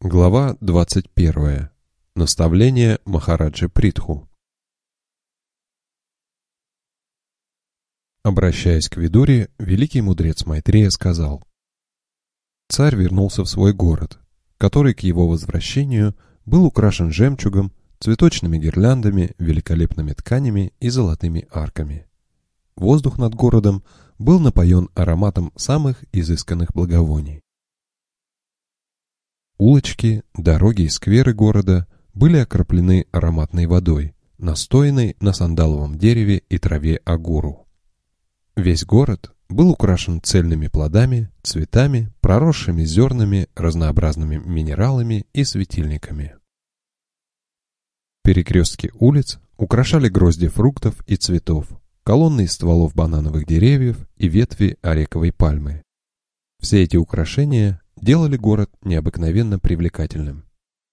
Глава 21. Наставление Махараджи Притху. Обращаясь к Видуре, великий мудрец Майтрея сказал: «Царь вернулся в свой город, который к его возвращению был украшен жемчугом, цветочными гирляндами, великолепными тканями и золотыми арками. Воздух над городом был напоен ароматом самых изысканных благовоний. Улочки, дороги и скверы города были окроплены ароматной водой, настоянной на сандаловом дереве и траве агуру. Весь город был украшен цельными плодами, цветами, проросшими зернами, разнообразными минералами и светильниками. Перекрестки улиц украшали грозди фруктов и цветов, колонны из стволов банановых деревьев и ветви арековой пальмы. Все эти украшения делали город необыкновенно привлекательным.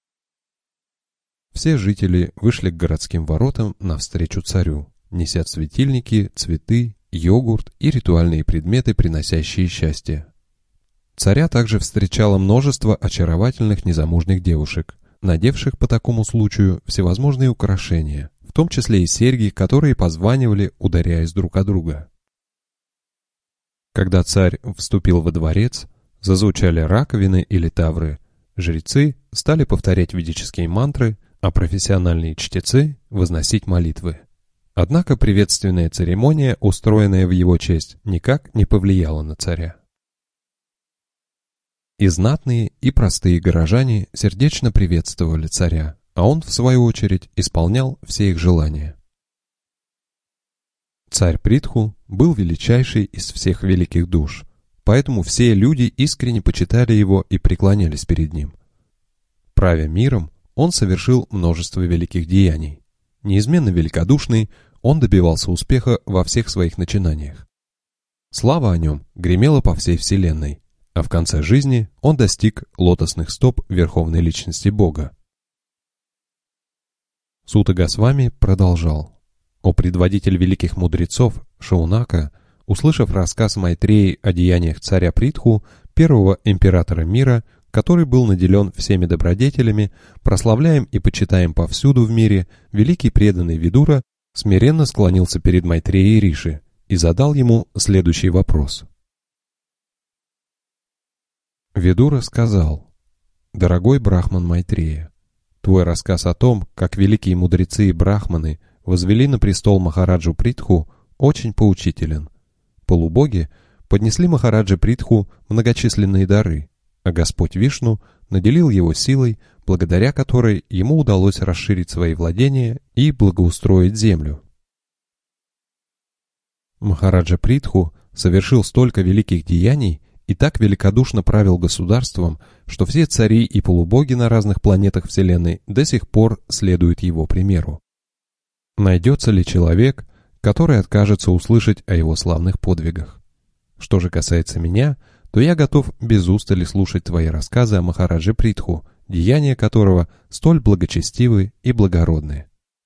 Все жители вышли к городским воротам навстречу царю, неся светильники, цветы, йогурт и ритуальные предметы, приносящие счастье. Царя также встречало множество очаровательных незамужних девушек, надевших по такому случаю всевозможные украшения, в том числе и серьги, которые позванивали, ударяясь друг о друга. Когда царь вступил во дворец, зазвучали раковины или тавры, жрецы стали повторять ведические мантры, а профессиональные чтецы возносить молитвы. Однако приветственная церемония, устроенная в его честь, никак не повлияла на царя. И знатные, и простые горожане сердечно приветствовали царя, а он, в свою очередь, исполнял все их желания. Царь Притху был величайший из всех великих душ, поэтому все люди искренне почитали его и преклонялись перед ним. Правя миром, он совершил множество великих деяний. Неизменно великодушный, он добивался успеха во всех своих начинаниях. Слава о нем гремела по всей вселенной, а в конце жизни он достиг лотосных стоп Верховной Личности Бога. Сута Госвами продолжал: «О предводитель великих мудрецов Шаунака, услышав рассказ Майтреи о деяниях царя Притху, первого императора мира, который был наделен всеми добродетелями, прославляем и почитаем повсюду в мире, великий преданный Видура смиренно склонился перед Майтреей Риши и задал ему следующий вопрос. Видура сказал: «Дорогой Брахман Майтрея, твой рассказ о том, как великие мудрецы и брахманы возвели на престол Махараджу Притху, очень поучителен. Полубоги поднесли Махараджи Притху многочисленные дары, а Господь Вишну наделил его силой, благодаря которой ему удалось расширить свои владения и благоустроить землю. Махараджа Притху совершил столько великих деяний и так великодушно правил государством, что все цари и полубоги на разных планетах Вселенной до сих пор следуют его примеру. Найдется ли человек, который откажется услышать о его славных подвигах? Что же касается меня, то я готов без устали слушать твои рассказы о Махараджи Притху, деяния которого столь благочестивы и благородны».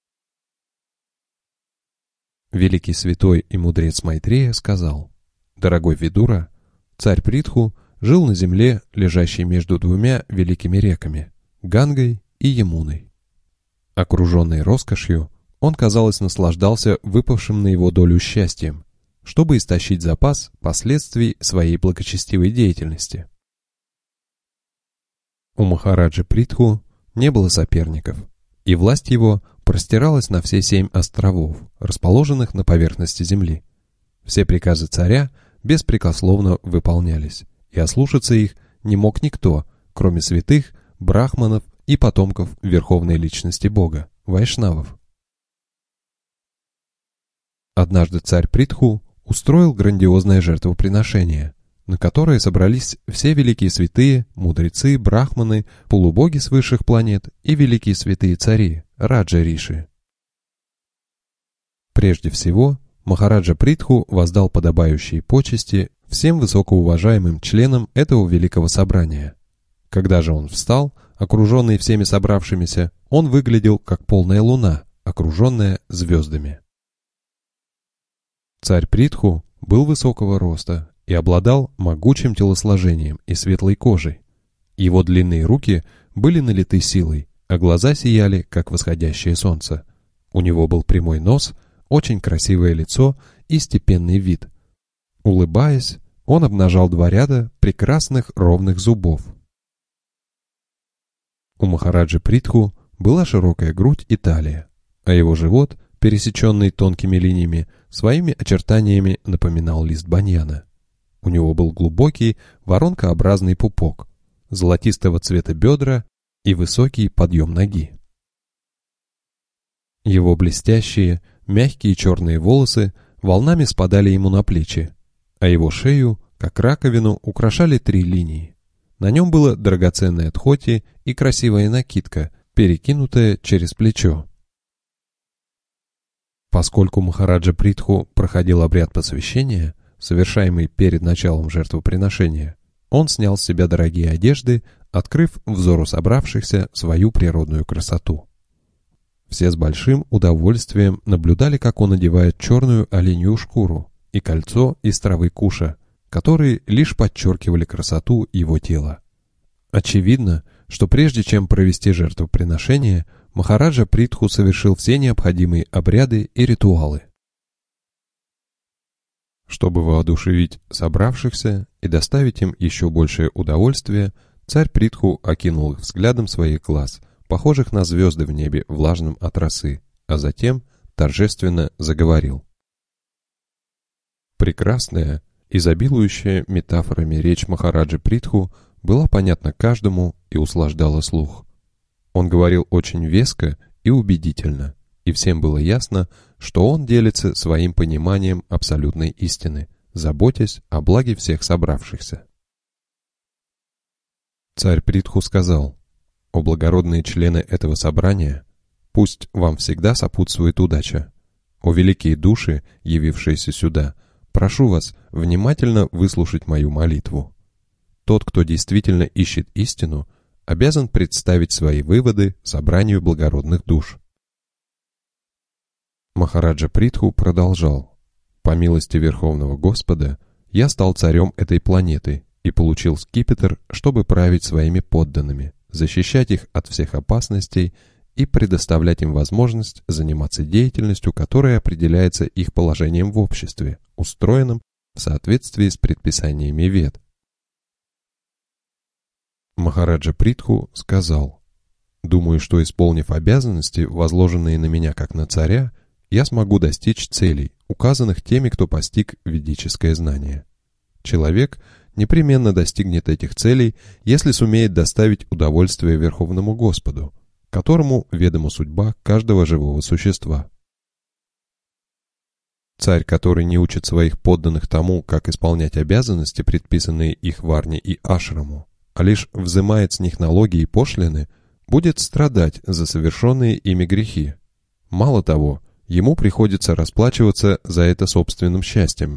Великий святой и мудрец Майтрея сказал: «Дорогой Видура, царь Притху жил на земле, лежащей между двумя великими реками – Гангой и Ямуной. Окруженный роскошью, он, казалось, наслаждался выпавшим на его долю счастьем, чтобы истощить запас последствий своей благочестивой деятельности. У Махараджи Притху не было соперников, и власть его простиралась на все 7 островов, расположенных на поверхности земли. Все приказы царя беспрекословно выполнялись, и ослушаться их не мог никто, кроме святых, брахманов и потомков Верховной Личности Бога, вайшнавов. Однажды царь Притху устроил грандиозное жертвоприношение, на которое собрались все великие святые, мудрецы, брахманы, полубоги с высших планет и великие святые цари, Раджа Риши. Прежде всего, Махараджа Притху воздал подобающие почести всем высокоуважаемым членам этого великого собрания. Когда же он встал, окруженный всеми собравшимися, он выглядел как полная луна, окруженная звездами. Царь Притху был высокого роста и обладал могучим телосложением и светлой кожей. Его длинные руки были налиты силой, а глаза сияли, как восходящее солнце. У него был прямой нос, очень красивое лицо и степенный вид. Улыбаясь, он обнажал 2 ряда прекрасных ровных зубов. У Махараджи Притху была широкая грудь и талия, а его живот, пересеченный тонкими линиями, своими очертаниями напоминал лист баньяна. У него был глубокий воронкообразный пупок, золотистого цвета бедра и высокий подъем ноги. Его блестящие, мягкие черные волосы волнами спадали ему на плечи, а его шею, как раковину, украшали 3 линии. На нем было драгоценное тхоти и красивая накидка, перекинутая через плечо. Поскольку Махараджа Притху проходил обряд посвящения, совершаемый перед началом жертвоприношения, он снял с себя дорогие одежды, открыв взору собравшихся свою природную красоту. Все с большим удовольствием наблюдали, как он надевает черную оленью шкуру и кольцо из травы куша, которые лишь подчеркивали красоту его тела. Очевидно, что прежде чем провести жертвоприношение, Махараджа Притху совершил все необходимые обряды и ритуалы. Чтобы воодушевить собравшихся и доставить им еще большее удовольствие, царь Притху окинул их взглядом своих глаз, похожих на звезды в небе, влажном от росы, а затем торжественно заговорил. Прекрасная, изобилующая метафорами речь Махараджи Притху была понятна каждому и услаждала слух. Он говорил очень веско и убедительно, и всем было ясно, что он делится своим пониманием абсолютной истины, заботясь о благе всех собравшихся. Царь Притху сказал: «О благородные члены этого собрания, пусть вам всегда сопутствует удача. О великие души, явившиеся сюда, прошу вас внимательно выслушать мою молитву. Тот, кто действительно ищет истину, обязан представить свои выводы собранию благородных душ». Махараджа Притху продолжал: «По милости Верховного Господа, я стал царем этой планеты и получил скипетр, чтобы править своими подданными, защищать их от всех опасностей и предоставлять им возможность заниматься деятельностью, которая определяется их положением в обществе, устроенном в соответствии с предписаниями Вед». Махараджа Притху сказал: «Думаю, что, исполнив обязанности, возложенные на меня как на царя, я смогу достичь целей, указанных теми, кто постиг ведическое знание. Человек непременно достигнет этих целей, если сумеет доставить удовольствие Верховному Господу, которому ведома судьба каждого живого существа. Царь, который не учит своих подданных тому, как исполнять обязанности, предписанные их варне и ашраму, а лишь взымает с них налоги и пошлины, будет страдать за совершенные ими грехи. Мало того, ему приходится расплачиваться за это собственным счастьем».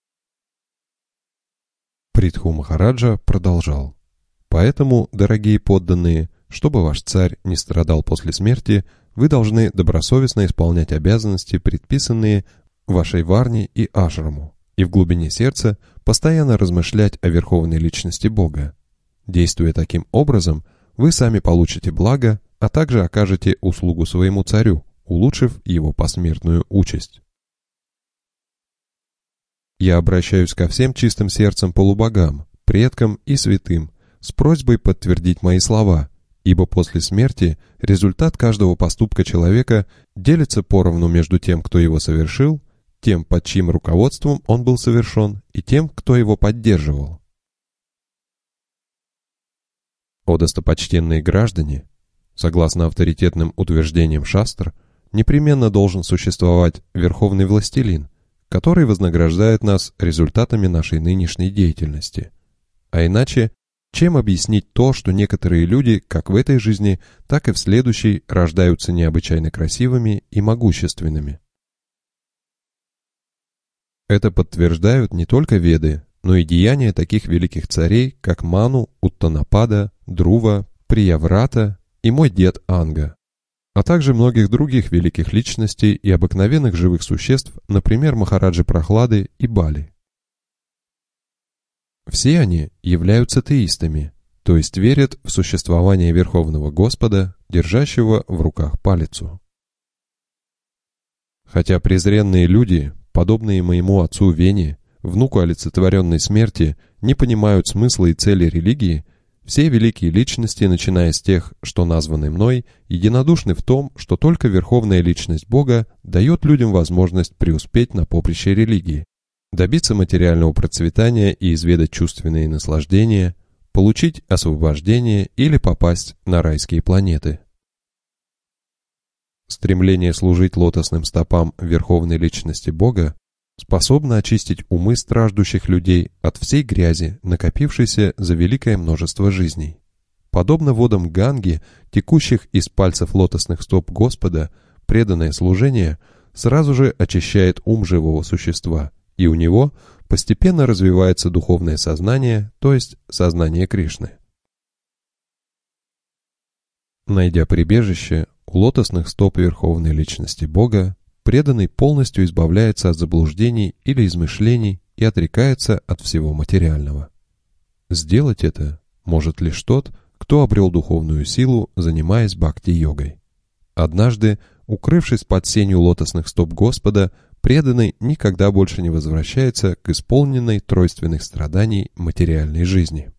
Притху Махараджа продолжал: «Поэтому, дорогие подданные, чтобы ваш царь не страдал после смерти, вы должны добросовестно исполнять обязанности, предписанные вашей варне и ашраму, и в глубине сердца постоянно размышлять о верховной личности Бога. Действуя таким образом, вы сами получите благо, а также окажете услугу своему царю, улучшив его посмертную участь. Я обращаюсь ко всем чистым сердцем полубогам, предкам и святым с просьбой подтвердить мои слова, ибо после смерти результат каждого поступка человека делится поровну между тем, кто его совершил, тем, под чьим руководством он был совершен, и тем, кто его поддерживал. О достопочтенные граждане, согласно авторитетным утверждениям шастр, непременно должен существовать верховный властелин, который вознаграждает нас результатами нашей нынешней деятельности. А иначе, чем объяснить то, что некоторые люди, как в этой жизни, так и в следующей, рождаются необычайно красивыми и могущественными? Это подтверждают не только Веды, но и деяния таких великих царей, как Ману, Уттанапада, Друва, Прияврата и мой дед Анга, а также многих других великих личностей и обыкновенных живых существ, например, Махараджи Прохлады и Бали. Все они являются теистами, то есть верят в существование Верховного Господа, держащего в руках палицу. Хотя презренные люди, подобные моему отцу Вене, внуку олицетворенной смерти, не понимают смысла и цели религии, все великие личности, начиная с тех, что названы мной, единодушны в том, что только Верховная Личность Бога дает людям возможность преуспеть на поприще религии, добиться материального процветания и изведать чувственные наслаждения, получить освобождение или попасть на райские планеты. Стремление служить лотосным стопам Верховной Личности Бога способно очистить умы страждущих людей от всей грязи, накопившейся за великое множество жизней. Подобно водам Ганги, текущих из пальцев лотосных стоп Господа, преданное служение сразу же очищает ум живого существа, и у него постепенно развивается духовное сознание, то есть сознание Кришны. Найдя прибежище у лотосных стоп Верховной Личности Бога, преданный полностью избавляется от заблуждений или измышлений и отрекается от всего материального. Сделать это может лишь тот, кто обрел духовную силу, занимаясь бхакти-йогой. Однажды, укрывшись под сенью лотосных стоп Господа, преданный никогда больше не возвращается к исполненной тройственных страданий материальной жизни.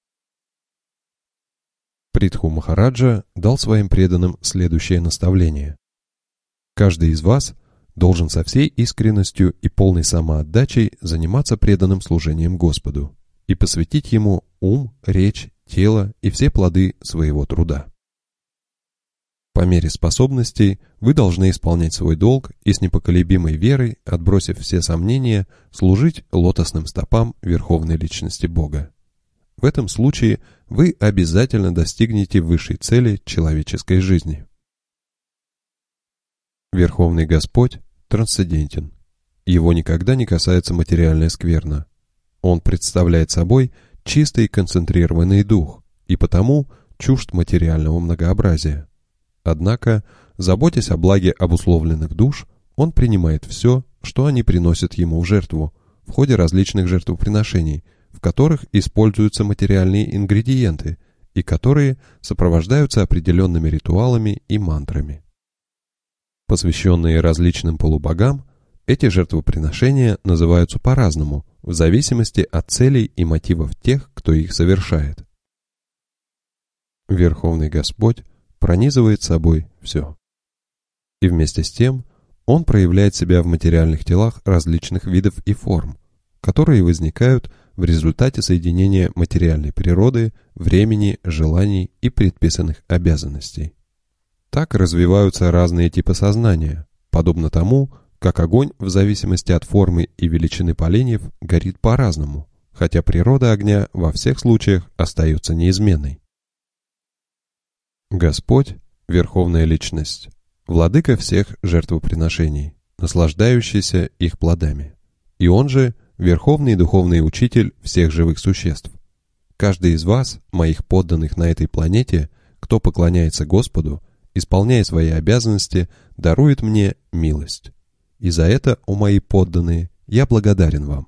Притху Махараджа дал своим преданным следующее наставление. Каждый из вас должен со всей искренностью и полной самоотдачей заниматься преданным служением Господу и посвятить Ему ум, речь, тело и все плоды своего труда. По мере способностей вы должны исполнять свой долг и с непоколебимой верой, отбросив все сомнения, служить лотосным стопам Верховной Личности Бога. В этом случае вы обязательно достигнете высшей цели человеческой жизни. Верховный Господь трансцендентен. Его никогда не касается материальная скверна. Он представляет собой чистый концентрированный дух и потому чужд материального многообразия. Однако, заботясь о благе обусловленных душ, он принимает все, что они приносят ему в жертву, в ходе различных жертвоприношений, в которых используются материальные ингредиенты и которые сопровождаются определенными ритуалами и мантрами. Посвященные различным полубогам, эти жертвоприношения называются по-разному, в зависимости от целей и мотивов тех, кто их совершает. Верховный Господь пронизывает собой все. И вместе с тем Он проявляет себя в материальных телах различных видов и форм, которые возникают в результате соединения материальной природы, времени, желаний и предписанных обязанностей. Так развиваются разные типы сознания, подобно тому, как огонь в зависимости от формы и величины поленьев горит по-разному, хотя природа огня во всех случаях остается неизменной. Господь, Верховная Личность, владыка всех жертвоприношений, наслаждающийся их плодами, и Он же Верховный Духовный Учитель всех живых существ. Каждый из вас, моих подданных на этой планете, кто поклоняется Господу, исполняя свои обязанности, дарует мне милость. И за это, о мои подданные, я благодарен вам.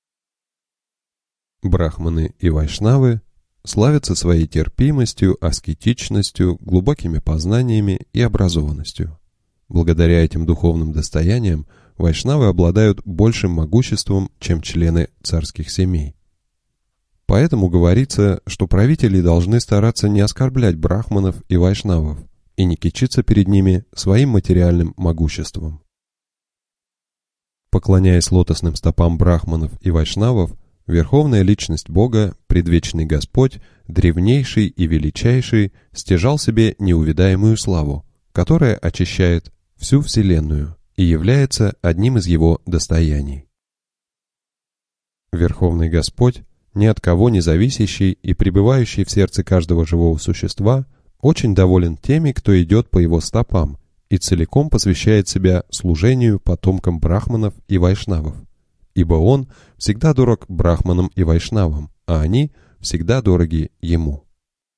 Брахманы и вайшнавы славятся своей терпимостью, аскетичностью, глубокими познаниями и образованностью. Благодаря этим духовным достояниям вайшнавы обладают большим могуществом, чем члены царских семей. Поэтому говорится, что правители должны стараться не оскорблять брахманов и вайшнавов и не кичиться перед ними своим материальным могуществом. Поклоняясь лотосным стопам брахманов и вайшнавов, Верховная Личность Бога, предвечный Господь, древнейший и величайший, стяжал себе неувидаемую славу, которая очищает всю Вселенную и является одним из его достояний. Верховный Господь, ни от кого не зависящий и пребывающий в сердце каждого живого существа, очень доволен теми, кто идет по его стопам и целиком посвящает себя служению потомкам брахманов и вайшнавов, ибо он всегда дорог брахманам и вайшнавам, а они всегда дороги ему.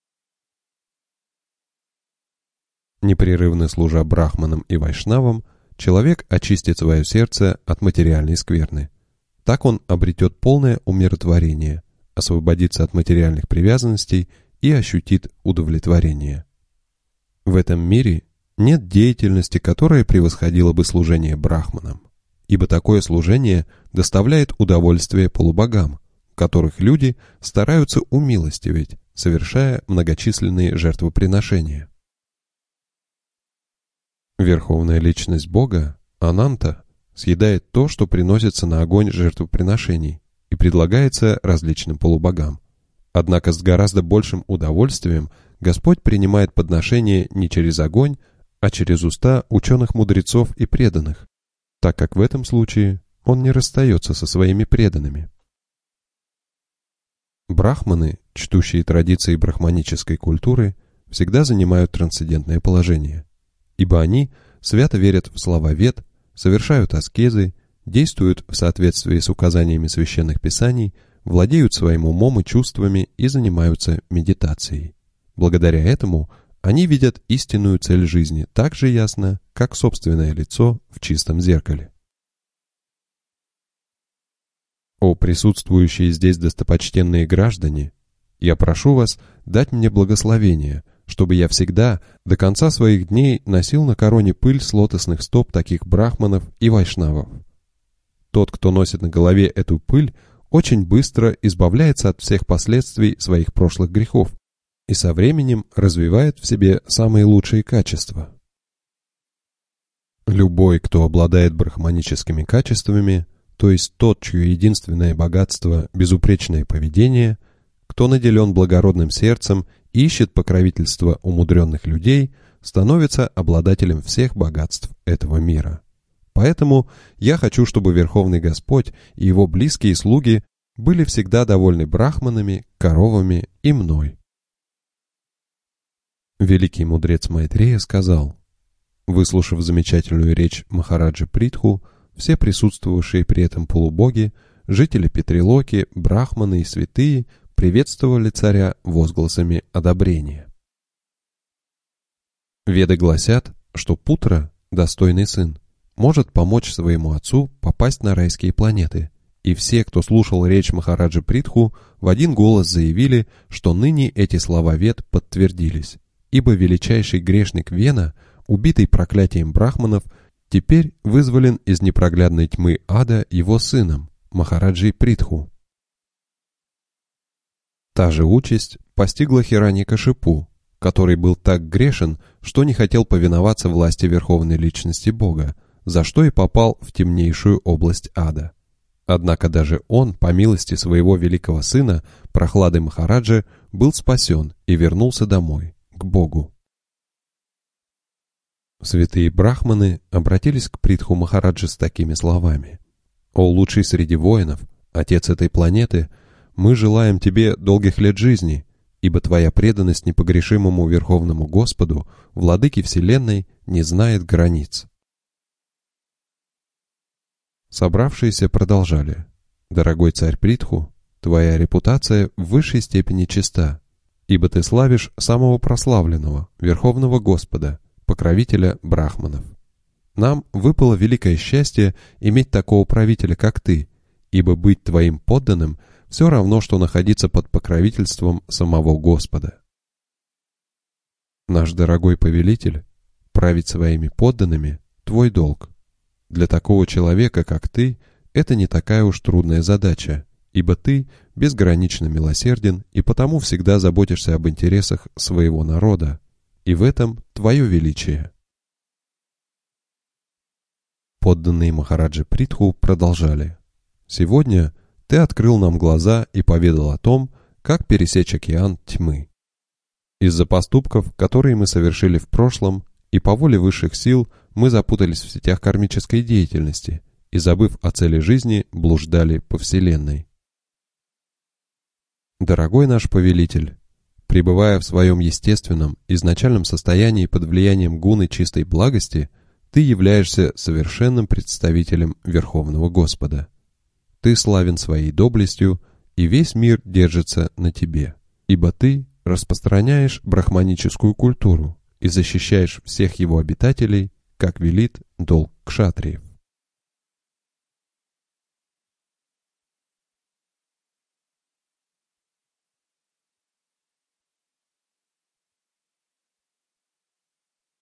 Непрерывно служа брахманам и вайшнавам, человек очистит свое сердце от материальной скверны. Так он обретет полное умиротворение, освободится от материальных привязанностей и ощутит удовлетворение. В этом мире нет деятельности, которая превосходила бы служение брахманам, ибо такое служение доставляет удовольствие полубогам, которых люди стараются умилостивить, совершая многочисленные жертвоприношения. Верховная личность Бога, Ананта, съедает то, что приносится на огонь жертвоприношений и предлагается различным полубогам. Однако с гораздо большим удовольствием Господь принимает подношение не через огонь, а через уста ученых-мудрецов и преданных, так как в этом случае Он не расстается со своими преданными. Брахманы, чтущие традиции брахманической культуры, всегда занимают трансцендентное положение, ибо они свято верят в слова Вед, совершают аскезы, действуют в соответствии с указаниями священных писаний, владеют своим умом и чувствами и занимаются медитацией. Благодаря этому они видят истинную цель жизни так же ясно, как собственное лицо в чистом зеркале. О присутствующие здесь достопочтенные граждане, я прошу вас дать мне благословение, чтобы я всегда, до конца своих дней, носил на короне пыль с лотосных стоп таких брахманов и вайшнавов. Тот, кто носит на голове эту пыль, очень быстро избавляется от всех последствий своих прошлых грехов и со временем развивает в себе самые лучшие качества. Любой, кто обладает брахманическими качествами, то есть тот, чье единственное богатство – безупречное поведение, кто наделен благородным сердцем и ищет покровительства умудренных людей, становится обладателем всех богатств этого мира. Поэтому я хочу, чтобы Верховный Господь и Его близкие слуги были всегда довольны брахманами, коровами и мной. Великий мудрец Майтрея сказал: выслушав замечательную речь Махараджи Притху, все присутствовавшие при этом полубоги, жители Петрилоки, брахманы и святые приветствовали царя возгласами одобрения. Веды гласят, что Путра, достойный сын, может помочь своему отцу попасть на райские планеты, и все, кто слушал речь Махараджи Притху, в один голос заявили, что ныне эти слова Вед подтвердились, ибо величайший грешник Вена, убитый проклятием брахманов, теперь вызволен из непроглядной тьмы ада его сыном, Махараджей Притху. Та же участь постигла Хираньякашипу, который был так грешен, что не хотел повиноваться власти Верховной Личности Бога, за что и попал в темнейшую область ада. Однако даже он, по милости своего великого сына, Прохлады Махараджи, был спасен и вернулся домой, к Богу. Святые брахманы обратились к Притху Махараджи с такими словами: «О лучший среди воинов, отец этой планеты, мы желаем тебе долгих лет жизни, ибо твоя преданность непогрешимому Верховному Господу, Владыке Вселенной, не знает границ». Собравшиеся продолжали: «Дорогой царь Притху, твоя репутация в высшей степени чиста, ибо ты славишь самого прославленного, Верховного Господа, покровителя брахманов. Нам выпало великое счастье иметь такого правителя, как ты, ибо быть твоим подданным все равно, что находиться под покровительством самого Господа. Наш дорогой повелитель, править своими подданными – твой долг. Для такого человека, как ты, это не такая уж трудная задача, ибо ты безгранично милосерден и потому всегда заботишься об интересах своего народа, и в этом твое величие». Подданные Махараджи Притху продолжали: «Сегодня ты открыл нам глаза и поведал о том, как пересечь океан тьмы. Из-за поступков, которые мы совершили в прошлом, и по воле высших сил мы запутались в сетях кармической деятельности и, забыв о цели жизни, блуждали по Вселенной. Дорогой наш повелитель, пребывая в своем естественном, изначальном состоянии под влиянием гуны чистой благости, ты являешься совершенным представителем Верховного Господа. Ты славен своей доблестью, и весь мир держится на тебе, ибо ты распространяешь брахманическую культуру и защищаешь всех его обитателей, как велит долг кшатриев.